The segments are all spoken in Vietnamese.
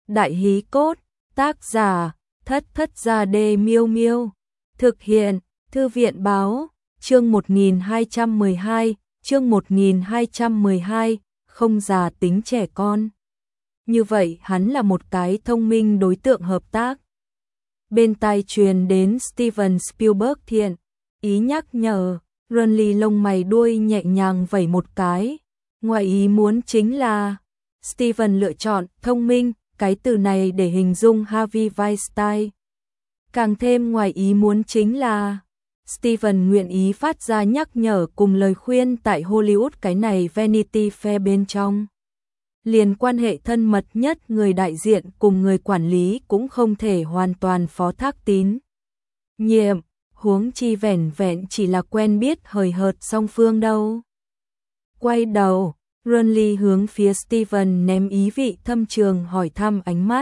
Đại hí cốt, tác giả, Thất Thất Gia Đê Miêu Miêu. Thực hiện, Thư viện báo, chương 1212, chương 1212, không già tính trẻ con. Như vậy hắn là một cái thông minh đối tượng hợp tác. Bên tai truyền đến Steven Spielberg thiện ý nhắc nhở, Ronly lông mày đuôi nhẹ nhàng vẩy một cái. Ngoài ý muốn chính là Steven lựa chọn thông minh, cái từ này để hình dung Harvey Weinstein. Càng thêm ngoài ý muốn chính là Steven nguyện ý phát ra nhắc nhở cùng lời khuyên tại Hollywood cái này Vanity Fair bên trong. Liền quan hệ thân mật nhất người đại diện cùng người quản lý cũng không thể hoàn toàn phó thác tín nhiệm, huống chi vẻn vẹn chỉ là quen biết hời hợt song phương đâu. Quay đầu, Ronly hướng phía Steven ném ý vị thâm trường hỏi thăm ánh mắt.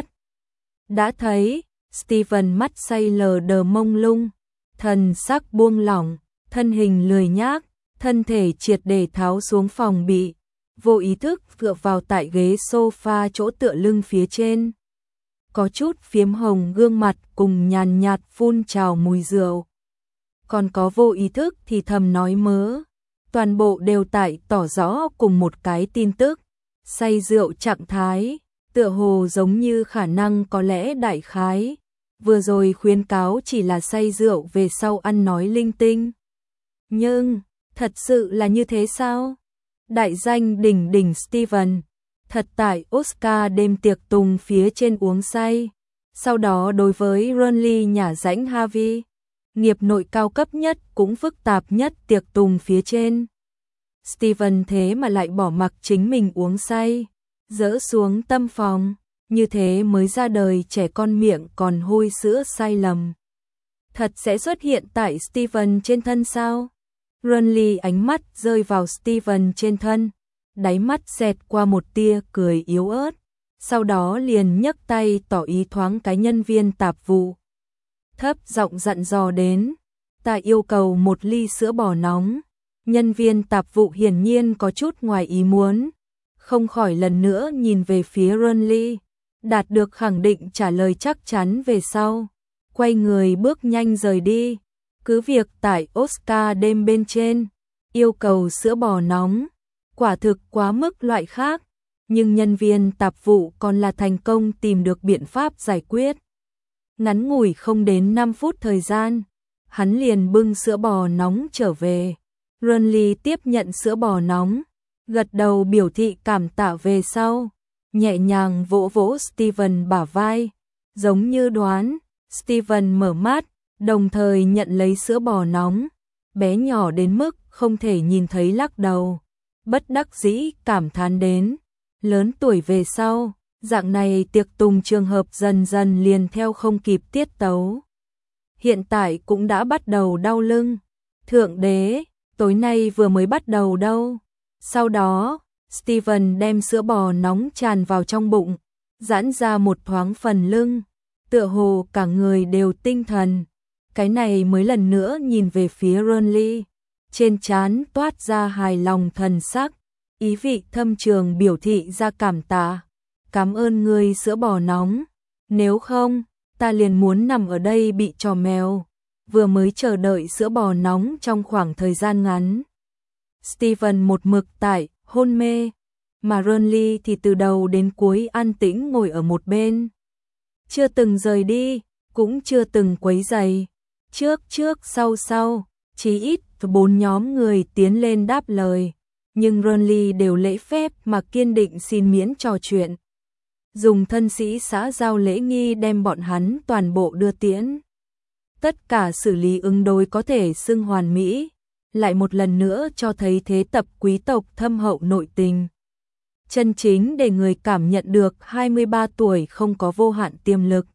Đã thấy, Steven mắt say lờ đờ mông lung, thần sắc buông lỏng, thân hình lười nhác, thân thể triệt để tháo xuống phòng bị, vô ý thức dựa vào tại ghế sofa chỗ tựa lưng phía trên. Có chút phiếm hồng gương mặt cùng nhàn nhạt phun trào mùi rượu. Còn có vô ý thức thì thầm nói mớ. Toàn bộ đều tại tỏ rõ cùng một cái tin tức. Say rượu trạng thái, tựa hồ giống như khả năng có lẽ đại khái. Vừa rồi khuyến cáo chỉ là say rượu về sau ăn nói linh tinh. Nhưng, thật sự là như thế sao? Đại danh đỉnh đỉnh Steven, thật tại Oscar đêm tiệc tùng phía trên uống say. Sau đó đối với Ronly nhả rãnh Harvey, nghiệp nội cao cấp nhất cũng phức tạp nhất tiệc tùng phía trên. Steven thế mà lại bỏ mặc chính mình uống say, dỡ xuống tâm phòng, như thế mới ra đời trẻ con miệng còn hôi sữa sai lầm. Thật sẽ xuất hiện tại Steven trên thân sao? Ronly ánh mắt rơi vào Steven trên thân, đáy mắt xẹt qua một tia cười yếu ớt, sau đó liền nhấc tay tỏ ý thoáng cái nhân viên tạp vụ. Thấp giọng dặn dò đến, ta yêu cầu một ly sữa bò nóng. Nhân viên tạp vụ hiển nhiên có chút ngoài ý muốn, không khỏi lần nữa nhìn về phía Ronly, đạt được khẳng định trả lời chắc chắn về sau, quay người bước nhanh rời đi. Cứ việc tại Oscar đêm bên trên, yêu cầu sữa bò nóng, quả thực quá mức loại khác, nhưng nhân viên tạp vụ còn là thành công tìm được biện pháp giải quyết. Ngắn ngủi không đến 5 phút thời gian, hắn liền bưng sữa bò nóng trở về. Ronly tiếp nhận sữa bò nóng, gật đầu biểu thị cảm tạ về sau, nhẹ nhàng vỗ vỗ Steven bả vai, giống như đoán. Steven mở mắt, đồng thời nhận lấy sữa bò nóng, bé nhỏ đến mức không thể nhìn thấy lắc đầu, bất đắc dĩ cảm thán đến, lớn tuổi về sau, dạng này tiệc tùng trường hợp dần dần liền theo không kịp tiết tấu. Hiện tại cũng đã bắt đầu đau lưng, thượng đế, tối nay vừa mới bắt đầu đâu. Sau đó, Steven đem sữa bò nóng tràn vào trong bụng, giãn ra một thoáng phần lưng, tựa hồ cả người đều tinh thần. Cái này mới lần nữa nhìn về phía Ronly, trên trán toát ra hài lòng thần sắc, ý vị thâm trường biểu thị ra cảm tạ. Cảm ơn ngươi sữa bò nóng, nếu không, ta liền muốn nằm ở đây bị trò mèo. Vừa mới chờ đợi sữa bò nóng trong khoảng thời gian ngắn. Steven một mực tại hôn mê, mà Ronly thì từ đầu đến cuối an tĩnh ngồi ở một bên. Chưa từng rời đi, cũng chưa từng quấy rầy. Trước sau, chí ít 4 nhóm người tiến lên đáp lời, nhưng Ronly đều lễ phép mà kiên định xin miễn trò chuyện. Dùng thân sĩ xã giao lễ nghi đem bọn hắn toàn bộ đưa tiễn. Tất cả xử lý ứng đối có thể xưng hoàn mỹ, lại một lần nữa cho thấy thế tập quý tộc thâm hậu nội tình. Chân chính để người cảm nhận được 23 tuổi không có vô hạn tiềm lực.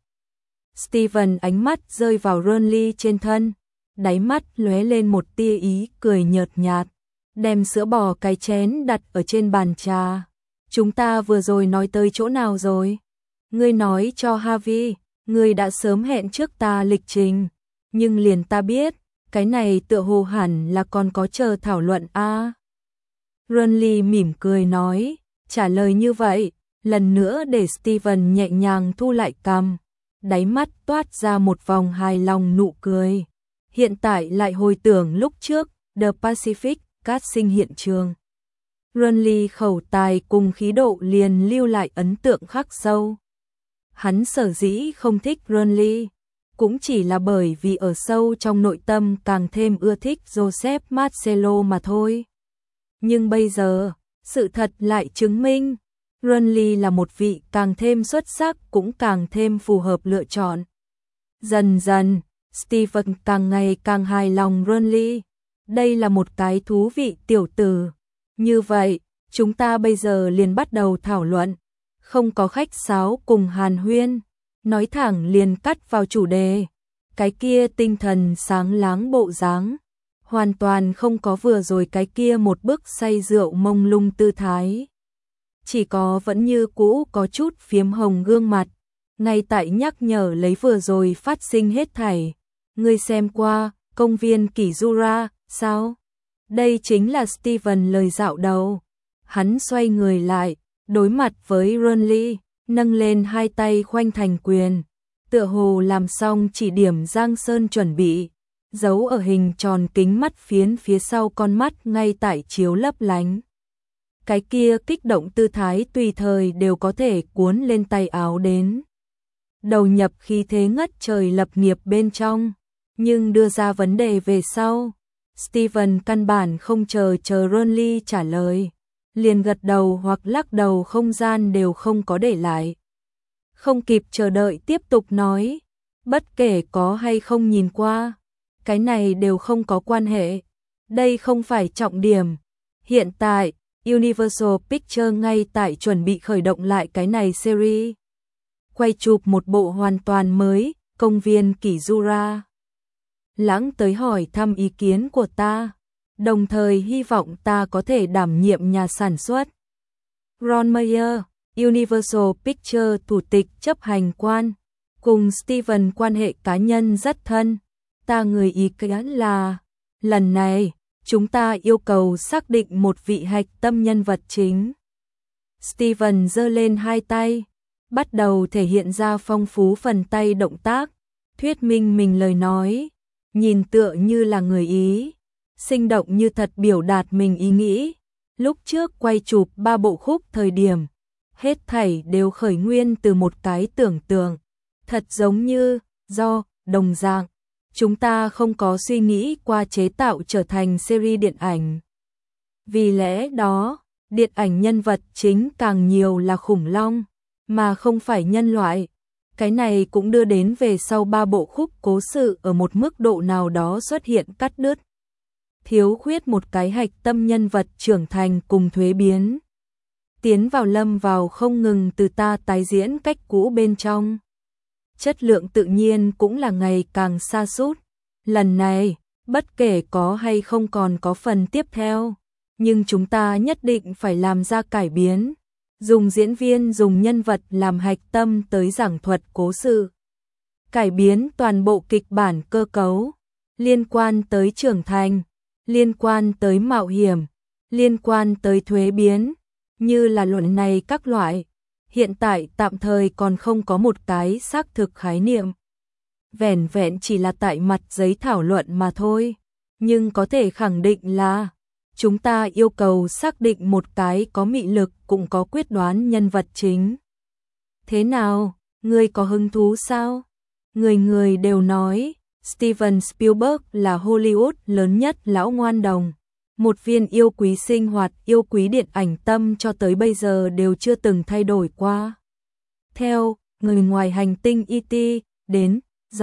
Steven ánh mắt rơi vào Ronly trên thân, đáy mắt lóe lên một tia ý cười nhợt nhạt, đem sữa bò cái chén đặt ở trên bàn trà. Chúng ta vừa rồi nói tới chỗ nào rồi? Ngươi nói cho Harvey, ngươi đã sớm hẹn trước ta lịch trình, nhưng liền ta biết, cái này tựa hồ hẳn là còn có chờ thảo luận a. Ronly mỉm cười nói, trả lời như vậy, lần nữa để Steven nhẹ nhàng thu lại cằm, đáy mắt toát ra một vòng hài lòng nụ cười. Hiện tại lại hồi tưởng lúc trước, The Pacific Casting hiện trường. Renly khẩu tài cùng khí độ liền lưu lại ấn tượng khắc sâu. Hắn sở dĩ không thích Renly, cũng chỉ là bởi vì ở sâu trong nội tâm càng thêm ưa thích Joseph Marcelo mà thôi. Nhưng bây giờ, sự thật lại chứng minh, Renly là một vị càng thêm xuất sắc cũng càng thêm phù hợp lựa chọn. Dần dần, Steven càng ngày càng hài lòng Renly. Đây là một cái thú vị tiểu tử. Như vậy, chúng ta bây giờ liền bắt đầu thảo luận. Không có khách sáo cùng hàn huyên, nói thẳng liền cắt vào chủ đề. Cái kia tinh thần sáng láng bộ dáng, hoàn toàn không có vừa rồi cái kia một bức say rượu mông lung tư thái. Chỉ có vẫn như cũ có chút phiếm hồng gương mặt, ngay tại nhắc nhở lấy vừa rồi phát sinh hết thảy. Ngươi xem qua công viên Kizura, sao? Đây chính là Steven lời dạo đầu. Hắn xoay người lại, đối mặt với Renly, nâng lên hai tay khoanh thành quyền, tựa hồ làm xong chỉ điểm Giang Sơn chuẩn bị, giấu ở hình tròn kính mắt phiến phía sau con mắt ngay tại chiếu lấp lánh. Cái kia kích động tư thái tùy thời đều có thể cuốn lên tay áo đến. Đầu nhập khí thế ngất trời lập nghiệp bên trong, nhưng đưa ra vấn đề về sau. Steven căn bản không chờ Renly trả lời, liền gật đầu hoặc lắc đầu, không gian đều không có để lại. Không kịp chờ đợi tiếp tục nói, bất kể có hay không nhìn qua, cái này đều không có quan hệ. Đây không phải trọng điểm. Hiện tại, Universal Pictures ngay tại chuẩn bị khởi động lại cái này series. Quay chụp một bộ hoàn toàn mới, công viên Kizura. Lãng tới hỏi thăm ý kiến của ta, đồng thời hy vọng ta có thể đảm nhiệm nhà sản xuất. Ron Meyer, Universal Pictures thủ tịch chấp hành quan, cùng Steven quan hệ cá nhân rất thân. Ta người ý kiến là, lần này, chúng ta yêu cầu xác định một vị hạch tâm nhân vật chính. Steven giơ lên hai tay, bắt đầu thể hiện ra phong phú phần tay động tác, thuyết minh mình lời nói, nhìn tựa như là người Ý, sinh động như thật biểu đạt mình ý nghĩ. Lúc trước quay chụp 3 bộ khúc thời điểm, hết thảy đều khởi nguyên từ một cái tưởng tượng, thật giống như, đồng dạng, chúng ta không có suy nghĩ qua chế tạo trở thành series điện ảnh. Vì lẽ đó, điện ảnh nhân vật chính càng nhiều là khủng long, mà không phải nhân loại. Cái này cũng đưa đến về sau 3 bộ khúc cố sự ở một mức độ nào đó xuất hiện cắt đứt. Thiếu khuyết một cái hạch tâm nhân vật trưởng thành cùng thuế biến. Tiến vào lâm vào không ngừng từ ta tái diễn cách cũ bên trong. Chất lượng tự nhiên cũng là ngày càng sa sút. Lần này, bất kể có hay không còn có phần tiếp theo, nhưng chúng ta nhất định phải làm ra cải biến. Dùng diễn viên, dùng nhân vật làm hạch tâm tới giảng thuật cố sự. Cải biến toàn bộ kịch bản cơ cấu, liên quan tới trưởng thành, liên quan tới mạo hiểm, liên quan tới thuế biến, như là luận này các loại. Hiện tại tạm thời còn không có một cái xác thực khái niệm. Vẻn vẹn chỉ là tại mặt giấy thảo luận mà thôi. Nhưng có thể khẳng định là chúng ta yêu cầu xác định một cái có mị lực cũng có quyết đoán nhân vật chính. Thế nào, ngươi có hứng thú sao? Người người đều nói Steven Spielberg là Hollywood lớn nhất lão ngoan đồng. Một viên yêu quý sinh hoạt, yêu quý điện ảnh tâm cho tới bây giờ đều chưa từng thay đổi qua. Theo người ngoài hành tinh E.T. đến,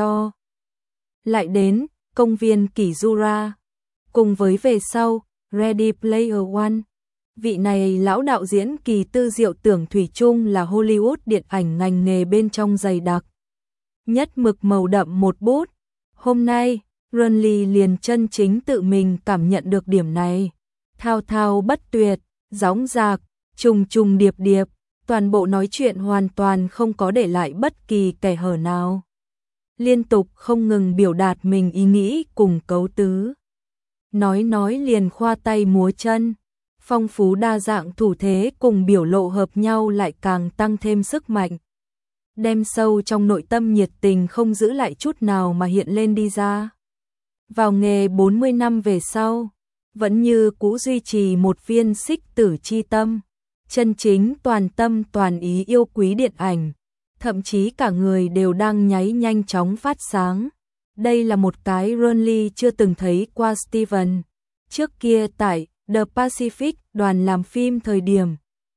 lại đến công viên Kizura, cùng với về sau Ready Player One. Vị này lão đạo diễn kỳ tư diệu tưởng thủy chung là Hollywood điện ảnh ngành nghề bên trong dày đặc. Nhất mực màu đậm một bút. Hôm nay, Renly liền chân chính tự mình cảm nhận được điểm này. Thao thao bất tuyệt, dõng dạc, trùng trùng điệp điệp, toàn bộ nói chuyện hoàn toàn không có để lại bất kỳ kẻ hở nào. Liên tục không ngừng biểu đạt mình ý nghĩ cùng cấu tứ. Nói liền khoa tay múa chân, Phong phú đa dạng thủ thế cùng biểu lộ hợp nhau lại càng tăng thêm sức mạnh. Đem sâu trong nội tâm nhiệt tình không giữ lại chút nào mà hiện lên đi ra. Vào nghề 40 năm về sau, vẫn như cũ duy trì một viên xích tử chi tâm, chân chính toàn tâm toàn ý yêu quý điện ảnh, thậm chí cả người đều đang nháy nhanh chóng phát sáng. Đây là một cái Ronly chưa từng thấy qua Steven. Trước kia tại The Pacific đoàn làm phim thời điểm,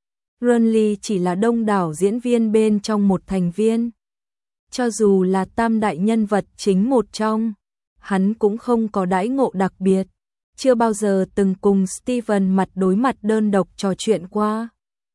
Ronly chỉ là đông đảo diễn viên bên trong một thành viên. Cho dù là tam đại nhân vật chính một trong, hắn cũng không có đãi ngộ đặc biệt, chưa bao giờ từng cùng Steven mặt đối mặt đơn độc trò chuyện qua.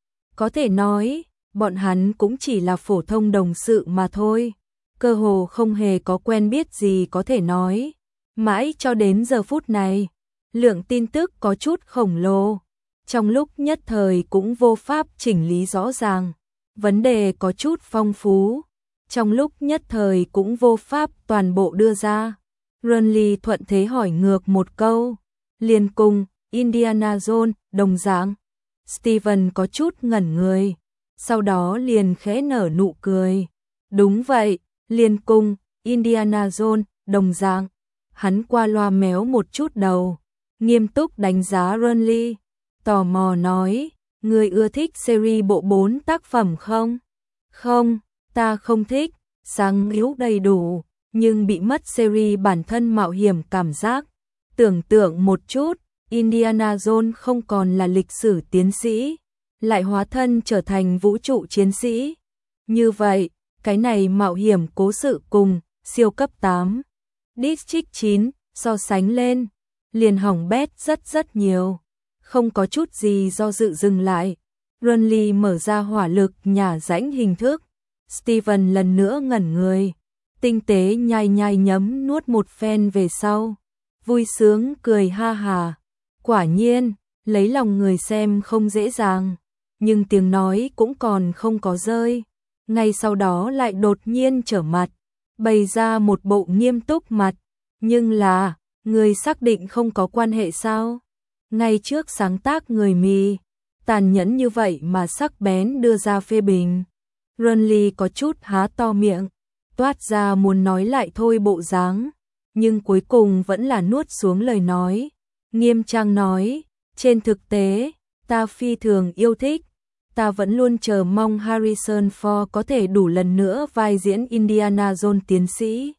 Có thể nói, bọn hắn cũng chỉ là phổ thông đồng sự mà thôi, cơ hồ không hề có quen biết gì có thể nói. Mãi cho đến giờ phút này, lượng tin tức có chút khổng lồ, trong lúc nhất thời cũng vô pháp chỉnh lý rõ ràng, vấn đề có chút phong phú, trong lúc nhất thời cũng vô pháp toàn bộ đưa ra. Ronly thuận thế hỏi ngược một câu, liền cùng Indiana Jones đồng dạng. Steven có chút ngẩn người, sau đó liền khẽ nở nụ cười. Đúng vậy, liền cùng Indiana Jones đồng dạng. Hắn qua loa méo một chút đầu, nghiêm túc đánh giá Ronly, tò mò nói, người ưa thích series bộ 4 tác phẩm không? Không, ta không thích, sáng yếu đầy đủ, nhưng bị mất series bản thân mạo hiểm cảm giác. Tưởng tượng một chút, Indiana Jones không còn là lịch sử tiến sĩ, lại hóa thân trở thành vũ trụ chiến sĩ. Như vậy, cái này mạo hiểm cố sự cùng siêu cấp 8, District 9 so sánh lên, liền hỏng bét rất nhiều. Không có chút gì do dự dừng lại. Ronly mở ra hỏa lực nhả rãnh hình thức. Steven lần nữa ngẩn người, tinh tế nhai nhấm nuốt một phen về sau, vui sướng cười ha hà. Quả nhiên, lấy lòng người xem không dễ dàng, nhưng tiếng nói cũng còn không có rơi. Ngay sau đó lại đột nhiên trở mặt, bày ra một bộ nghiêm túc mặt. Nhưng là, người xác định không có quan hệ sao? Ngay trước sáng tác người mì, tàn nhẫn như vậy mà sắc bén đưa ra phê bình. Ronly có chút há to miệng, toát ra muốn nói lại thôi bộ dáng, nhưng cuối cùng vẫn là nuốt xuống lời nói. Nghiêm trang nói, trên thực tế, ta phi thường yêu thích, ta vẫn luôn chờ mong Harrison Ford có thể đủ lần nữa vai diễn Indiana Jones tiến sĩ.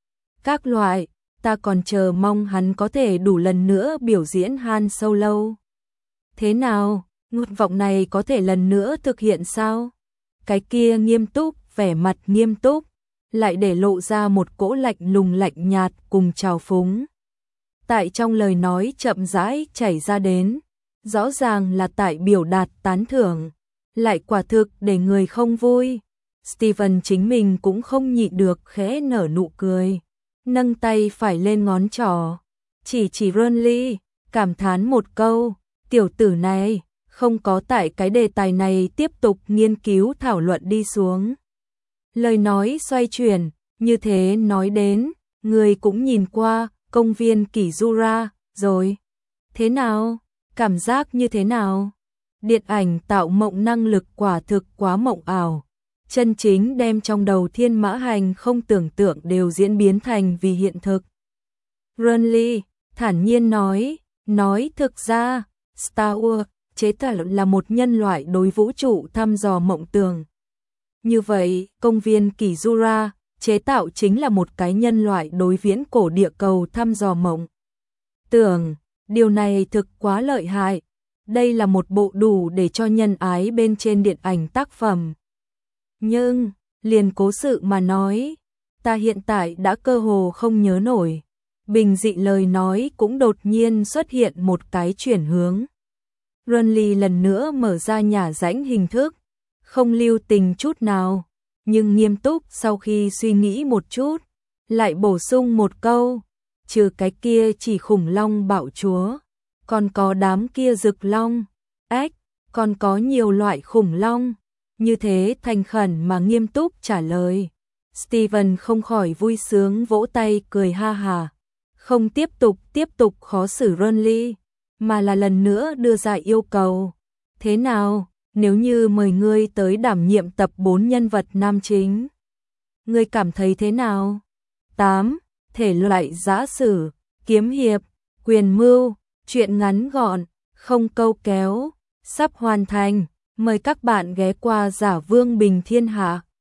Các loại, ta còn chờ mong hắn có thể đủ lần nữa biểu diễn Han Solo. Thế nào, nguyện vọng này có thể lần nữa thực hiện sao? Cái kia nghiêm túc, vẻ mặt nghiêm túc, lại để lộ ra một cỗ lạnh lùng lạnh nhạt cùng trào phúng. Tại trong lời nói chậm rãi chảy ra đến, rõ ràng là tại biểu đạt tán thưởng, lại quả thực để người không vui. Steven chính mình cũng không nhịn được khẽ nở nụ cười, nâng tay phải lên ngón trỏ, chỉ Ronly, cảm thán một câu, tiểu tử này, không có tại cái đề tài này tiếp tục nghiên cứu thảo luận đi xuống. Lời nói xoay chuyển, như thế nói đến, người cũng nhìn qua công viên Kỷ Jura rồi. Thế nào? Cảm giác như thế nào? Điện ảnh tạo mộng năng lực quả thực quá mộng ảo. Chân chính đem trong đầu Thiên Mã Hành không tưởng tượng đều diễn biến thành vì hiện thực. Ronly thản nhiên nói thực ra, Star Wars chế tạo là một nhân loại đối vũ trụ thăm dò mộng tưởng. Như vậy, công viên Kỷ Jura chế tạo chính là một cái nhân loại đối viễn cổ địa cầu thăm dò mộng tưởng. Điều này thực quá lợi hại. Đây là một bộ đủ để cho nhân ái bên trên điện ảnh tác phẩm. Nhưng, liền cố sự mà nói, ta hiện tại đã cơ hồ không nhớ nổi. Bình dị lời nói cũng đột nhiên xuất hiện một cái chuyển hướng. Ronly lần nữa mở ra nhả rãnh hình thức, không lưu tình chút nào, nhưng nghiêm túc sau khi suy nghĩ một chút, lại bổ sung một câu, trừ cái kia chỉ khủng long bạo chúa, còn có đám kia rực long, ếch, còn có nhiều loại khủng long. Như thế thành khẩn mà nghiêm túc trả lời. Steven không khỏi vui sướng vỗ tay cười ha hà, không tiếp tục khó xử Ronly, mà là lần nữa đưa ra yêu cầu. Thế nào, nếu như mời ngươi tới đảm nhiệm tập 4 nhân vật nam chính? Ngươi cảm thấy thế nào? 8. Thể loại giã sử, kiếm hiệp, quyền mưu, truyện ngắn gọn, không câu kéo, sắp hoàn thành. Mời các bạn ghé qua Giả Vương Bình Thiên Hạ.